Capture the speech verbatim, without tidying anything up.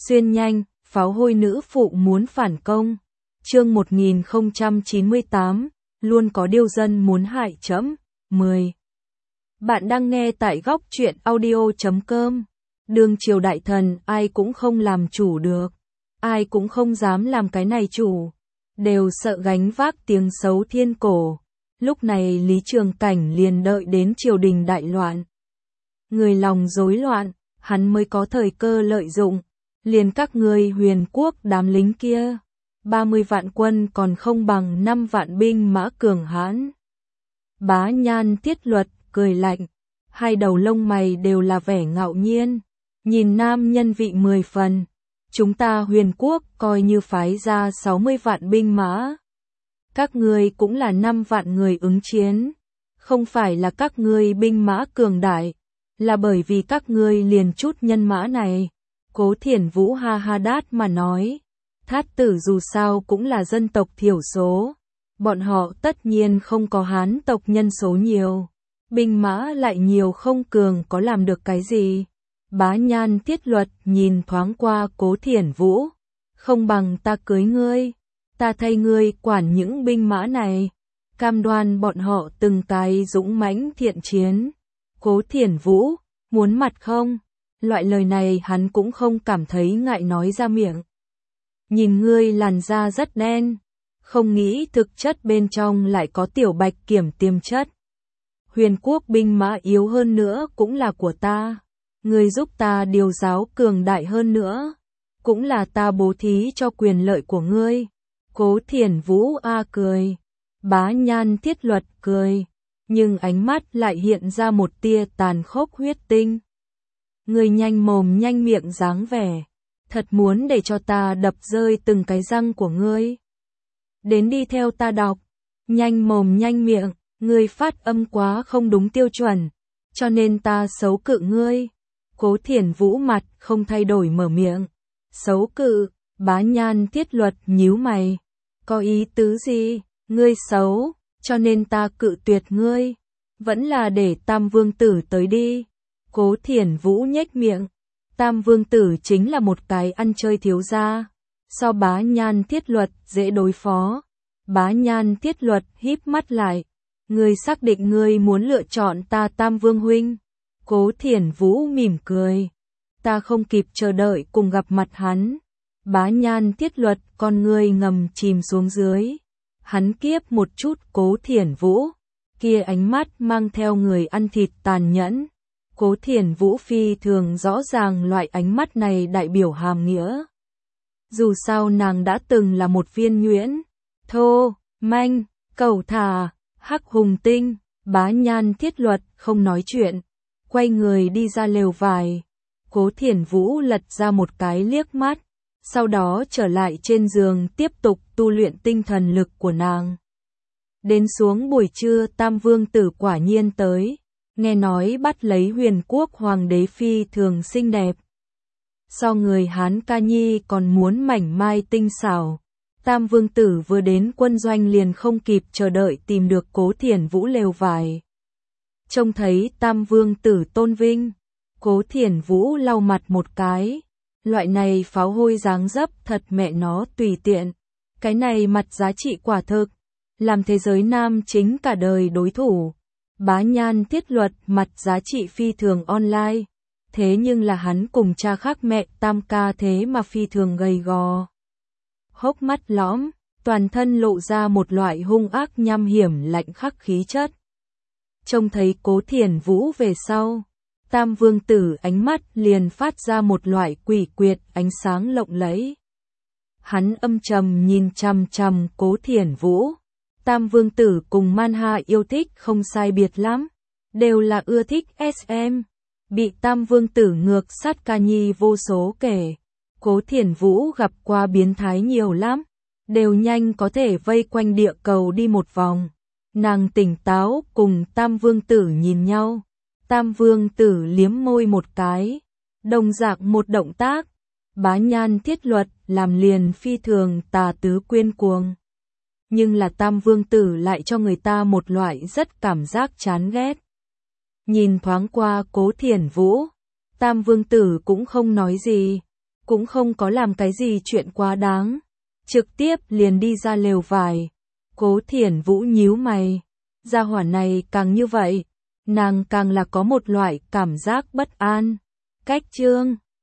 Xuyên nhanh, pháo hôi nữ phụ muốn phản công. Chương một nghìn không trăm chín mươi tám, luôn có điều dân muốn hại trẫm. mười. Bạn đang nghe tại góc truyện audio chấm com. Đương triều đại thần ai cũng không làm chủ được, ai cũng không dám làm cái này chủ, đều sợ gánh vác tiếng xấu thiên cổ. Lúc này Lý Trường Cảnh liền đợi đến triều đình đại loạn. Người lòng rối loạn, hắn mới có thời cơ lợi dụng. Liền các ngươi Huyền quốc đám lính kia, ba mươi vạn quân còn không bằng năm vạn binh mã cường hãn. Bá Nhan Tiết Luật cười lạnh, hai đầu lông mày đều là vẻ ngạo nhiên, nhìn nam nhân vị mười phần. Chúng ta Huyền quốc coi như phái ra sáu mươi vạn binh mã, các ngươi cũng là năm vạn người ứng chiến, không phải là các ngươi binh mã cường đại, là bởi vì các ngươi liền chút nhân mã này. Cố Thiển Vũ ha ha đát mà nói, Thát tử dù sao cũng là dân tộc thiểu số, bọn họ tất nhiên không có Hán tộc nhân số nhiều, binh mã lại nhiều không cường có làm được cái gì. Bá Nhan Tiết Luật nhìn thoáng qua Cố Thiển Vũ, không bằng ta cưới ngươi, ta thay ngươi quản những binh mã này, cam đoan bọn họ từng cái dũng mãnh thiện chiến. Cố Thiển Vũ, muốn mặt không? Loại lời này hắn cũng không cảm thấy ngại nói ra miệng. Nhìn ngươi làn da rất đen, không nghĩ thực chất bên trong lại có tiểu bạch kiểm tiềm chất. Huyền quốc binh mã yếu hơn nữa cũng là của ta, ngươi giúp ta điều giáo cường đại hơn nữa, cũng là ta bố thí cho quyền lợi của ngươi. Cố Thiển Vũ a cười, Bá Nhan Tiết Luật cười, nhưng ánh mắt lại hiện ra một tia tàn khốc huyết tinh. Ngươi nhanh mồm nhanh miệng dáng vẻ, thật muốn để cho ta đập rơi từng cái răng của ngươi. Đến đi theo ta đọc, nhanh mồm nhanh miệng, ngươi phát âm quá không đúng tiêu chuẩn, cho nên ta xấu cự ngươi. Cố Thiển Vũ mặt không thay đổi mở miệng, xấu cự. Bá Nhan Tiết Luật nhíu mày, có ý tứ gì? Ngươi xấu, cho nên ta cự tuyệt ngươi, vẫn là để Tam Vương Tử tới đi. Cố Thiển Vũ nhếch miệng, Tam Vương Tử chính là một cái ăn chơi thiếu gia, so Bá Nhan Tiết Luật dễ đối phó. Bá Nhan Tiết Luật híp mắt lại, ngươi xác định ngươi muốn lựa chọn ta Tam Vương huynh? Cố Thiển Vũ mỉm cười, ta không kịp chờ đợi cùng gặp mặt hắn. Bá Nhan Tiết Luật con ngươi ngầm chìm xuống dưới, hắn kiếp một chút Cố Thiển Vũ, kia ánh mắt mang theo người ăn thịt tàn nhẫn. Cố Thiển Vũ phi thường rõ ràng loại ánh mắt này đại biểu hàm nghĩa. Dù sao nàng đã từng là một viên nhuyễn, thô, manh, cẩu thả, hắc hùng tinh. Bá Nhan Tiết Luật không nói chuyện, quay người đi ra lều vải. Cố Thiển Vũ lật ra một cái liếc mắt, sau đó trở lại trên giường tiếp tục tu luyện tinh thần lực của nàng. Đến xuống buổi trưa Tam Vương Tử quả nhiên tới, nghe nói bắt lấy Huyền quốc hoàng đế phi thường xinh đẹp. So người Hán ca nhi còn muốn mảnh mai tinh xảo. Tam Vương Tử vừa đến quân doanh liền không kịp chờ đợi tìm được Cố Thiển Vũ lều vải. Trông thấy Tam Vương Tử tôn vinh, Cố Thiển Vũ lau mặt một cái. Loại này pháo hôi dáng dấp thật mẹ nó tùy tiện. Cái này mặt giá trị quả thực, làm thế giới nam chính cả đời đối thủ. Bá Nhan Tiết Luật mặt giá trị phi thường online, thế nhưng là hắn cùng cha khác mẹ tam ca thế mà phi thường gầy gò. Hốc mắt lõm, toàn thân lộ ra một loại hung ác nham hiểm lạnh khắc khí chất. Trông thấy Cố Thiển Vũ về sau, Tam Vương Tử ánh mắt liền phát ra một loại quỷ quyệt ánh sáng lộng lẫy. Hắn âm trầm nhìn chằm chằm Cố Thiển Vũ. Tam Vương Tử cùng Man Ha yêu thích không sai biệt lắm, đều là ưa thích ét em. Bị Tam Vương Tử ngược sát ca nhi vô số kể. Cố Thiển Vũ gặp qua biến thái nhiều lắm, đều nhanh có thể vây quanh địa cầu đi một vòng. Nàng tỉnh táo cùng Tam Vương Tử nhìn nhau. Tam Vương Tử liếm môi một cái, đồng dạng một động tác. Bá Nhan Tiết Luật làm liền phi thường tà tứ quyên cuồng. Nhưng là Tam Vương Tử lại cho người ta một loại rất cảm giác chán ghét. Nhìn thoáng qua Cố Thiển Vũ, Tam Vương Tử cũng không nói gì, cũng không có làm cái gì chuyện quá đáng, trực tiếp liền đi ra lều vải. Cố Thiển Vũ nhíu mày, gia hỏa này càng như vậy, nàng càng là có một loại cảm giác bất an. Cách Trương